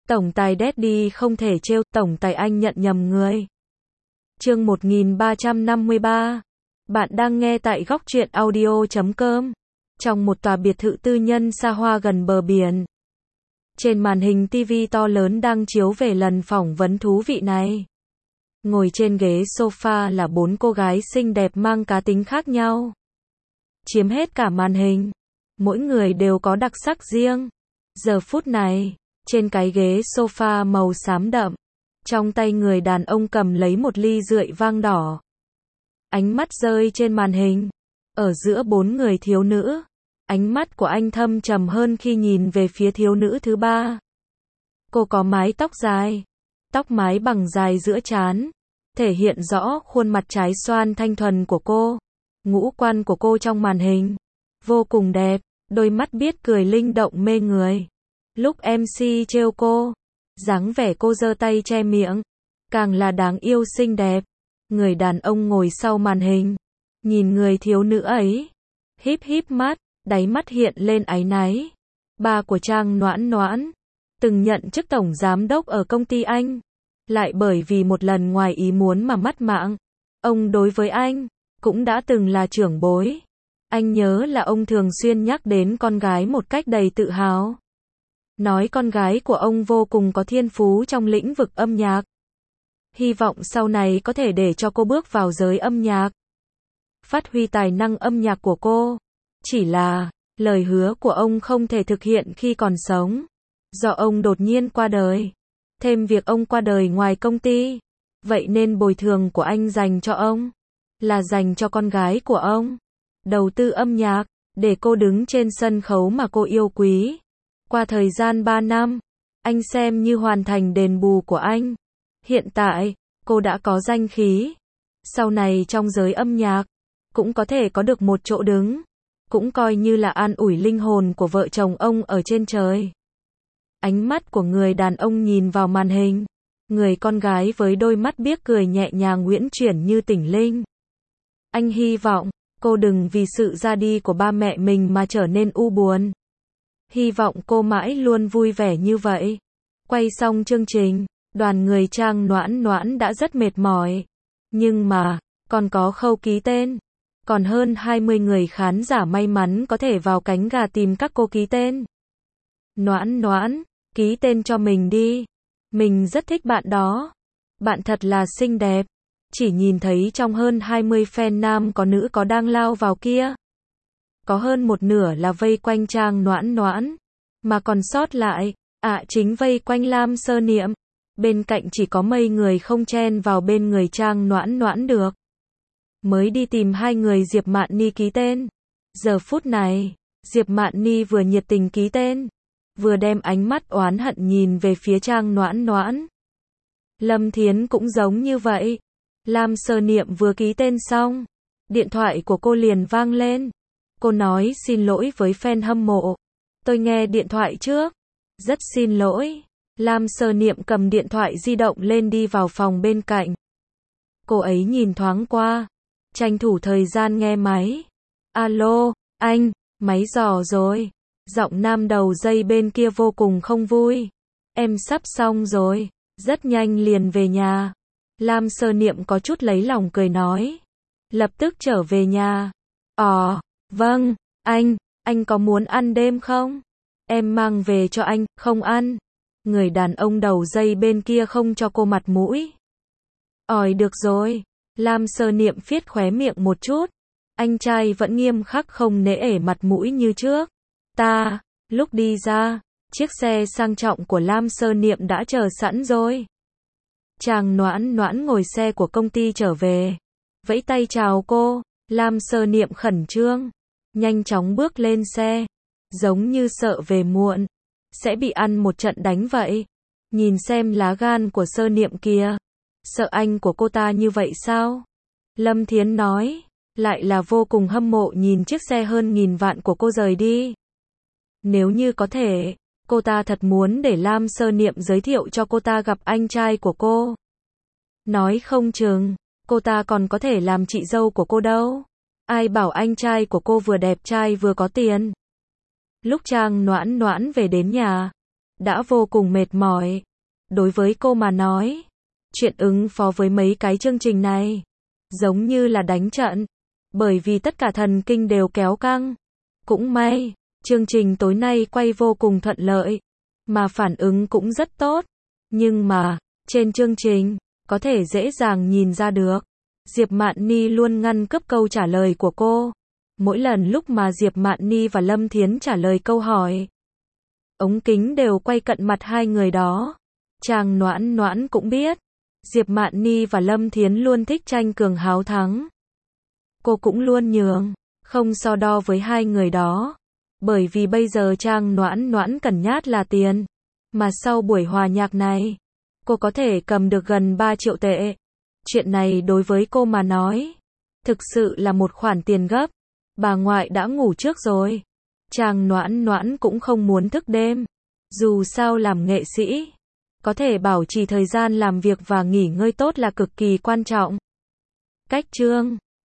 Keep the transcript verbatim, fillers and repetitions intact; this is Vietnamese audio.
Tổng tài Daddy không thể trêu, tổng tài anh nhận nhầm người. Chương một nghìn ba trăm năm mươi ba. Bạn đang nghe tại góc truyện audio chấm com. Trong một tòa biệt thự tư nhân xa hoa gần bờ biển. Trên màn hình ti vi to lớn đang chiếu về lần phỏng vấn thú vị này. Ngồi trên ghế sofa là bốn cô gái xinh đẹp mang cá tính khác nhau. Chiếm hết cả màn hình. Mỗi người đều có đặc sắc riêng. Giờ phút này, trên cái ghế sofa màu xám đậm, trong tay người đàn ông cầm lấy một ly rượu vang đỏ. Ánh mắt rơi trên màn hình. Ở giữa bốn người thiếu nữ, ánh mắt của anh thâm trầm hơn khi nhìn về phía thiếu nữ thứ ba. Cô có mái tóc dài, tóc mái bằng dài giữa trán, thể hiện rõ khuôn mặt trái xoan thanh thuần của cô. Ngũ quan của cô trong màn hình vô cùng đẹp, đôi mắt biết cười linh động mê người. Lúc em xê trêu cô, dáng vẻ cô giơ tay che miệng, càng là đáng yêu xinh đẹp. Người đàn ông ngồi sau màn hình, nhìn người thiếu nữ ấy, híp híp mắt, đáy mắt hiện lên áy náy. Ba của Trang Noãn Noãn, từng nhận chức tổng giám đốc ở công ty anh, lại bởi vì một lần ngoài ý muốn mà mất mạng. Ông đối với anh, cũng đã từng là trưởng bối. Anh nhớ là ông thường xuyên nhắc đến con gái một cách đầy tự hào. Nói con gái của ông vô cùng có thiên phú trong lĩnh vực âm nhạc. Hy vọng sau này có thể để cho cô bước vào giới âm nhạc. Phát huy tài năng âm nhạc của cô. Chỉ là, lời hứa của ông không thể thực hiện khi còn sống. Do ông đột nhiên qua đời. Thêm việc ông qua đời ngoài công ty. Vậy nên bồi thường của anh dành cho ông, là dành cho con gái của ông. Đầu tư âm nhạc, để cô đứng trên sân khấu mà cô yêu quý. Qua thời gian ba năm, anh xem như hoàn thành đền bù của anh. Hiện tại, cô đã có danh khí. Sau này trong giới âm nhạc, cũng có thể có được một chỗ đứng. Cũng coi như là an ủi linh hồn của vợ chồng ông ở trên trời. Ánh mắt của người đàn ông nhìn vào màn hình. Người con gái với đôi mắt biếc cười nhẹ nhàng uyển chuyển như tỉnh linh. Anh hy vọng, cô đừng vì sự ra đi của ba mẹ mình mà trở nên u buồn. Hy vọng cô mãi luôn vui vẻ như vậy. Quay xong chương trình, đoàn người Trang Noãn Noãn đã rất mệt mỏi. Nhưng mà, còn có khâu ký tên. Còn hơn hai mươi người khán giả may mắn có thể vào cánh gà tìm các cô ký tên. Noãn Noãn, ký tên cho mình đi. Mình rất thích bạn đó. Bạn thật là xinh đẹp. Chỉ nhìn thấy trong hơn hai mươi fan nam có nữ có đang lao vào kia. Có hơn một nửa là vây quanh Trang Noãn Noãn. Mà còn sót lại, ạ à, chính vây quanh Lam Sơ Niệm. Bên cạnh chỉ có mấy người không chen vào bên người Trang Noãn Noãn được. Mới đi tìm hai người Diệp Mạn Ni ký tên. Giờ phút này, Diệp Mạn Ni vừa nhiệt tình ký tên, vừa đem ánh mắt oán hận nhìn về phía Trang Noãn Noãn. Lâm Thiến cũng giống như vậy. Lam Sơ Niệm vừa ký tên xong, điện thoại của cô liền vang lên. Cô nói xin lỗi với fan hâm mộ. Tôi nghe điện thoại trước. Rất xin lỗi. Lam Sơ Niệm cầm điện thoại di động lên đi vào phòng bên cạnh. Cô ấy nhìn thoáng qua, tranh thủ thời gian nghe máy. Alo, anh, máy dò rồi. Giọng nam đầu dây bên kia vô cùng không vui. Em sắp xong rồi, rất nhanh liền về nhà. Lam Sơ Niệm có chút lấy lòng cười nói. Lập tức trở về nhà. Ờ, vâng, anh, anh có muốn ăn đêm không? Em mang về cho anh, không ăn. Người đàn ông đầu dây bên kia không cho cô mặt mũi. Ỏi được rồi. Lam Sơ Niệm phiết khóe miệng một chút. Anh trai vẫn nghiêm khắc không nể ể mặt mũi như trước. Ta, lúc đi ra, chiếc xe sang trọng của Lam Sơ Niệm đã chờ sẵn rồi. Trang Noãn Noãn ngồi xe của công ty trở về, vẫy tay chào cô. Lam Sơ Niệm khẩn trương, nhanh chóng bước lên xe, giống như sợ về muộn, sẽ bị ăn một trận đánh vậy. Nhìn xem lá gan của Sơ Niệm kìa, sợ anh của cô ta như vậy sao? Lâm Thiến nói, lại là vô cùng hâm mộ nhìn chiếc xe hơn nghìn vạn của cô rời đi. Nếu như có thể, cô ta thật muốn để Lam Sơ Niệm giới thiệu cho cô ta gặp anh trai của cô. Nói không chừng, cô ta còn có thể làm chị dâu của cô đâu. Ai bảo anh trai của cô vừa đẹp trai vừa có tiền. Lúc Trang Noãn Noãn về đến nhà, đã vô cùng mệt mỏi. Đối với cô mà nói, chuyện ứng phó với mấy cái chương trình này, giống như là đánh trận, bởi vì tất cả thần kinh đều kéo căng. Cũng may, chương trình tối nay quay vô cùng thuận lợi, mà phản ứng cũng rất tốt. Nhưng mà, trên chương trình, có thể dễ dàng nhìn ra được, Diệp Mạn Ni luôn ngăn cướp câu trả lời của cô. Mỗi lần lúc mà Diệp Mạn Ni và Lâm Thiến trả lời câu hỏi, ống kính đều quay cận mặt hai người đó. Trang Noãn Noãn cũng biết, Diệp Mạn Ni và Lâm Thiến luôn thích tranh cường háo thắng. Cô cũng luôn nhường, không so đo với hai người đó. Bởi vì bây giờ Trang Noãn Noãn cần nhát là tiền. Mà sau buổi hòa nhạc này, cô có thể cầm được gần ba triệu tệ. Chuyện này đối với cô mà nói, thực sự là một khoản tiền gấp. Bà ngoại đã ngủ trước rồi. Trang Noãn Noãn cũng không muốn thức đêm. Dù sao làm nghệ sĩ, có thể bảo trì thời gian làm việc và nghỉ ngơi tốt là cực kỳ quan trọng. Cách chương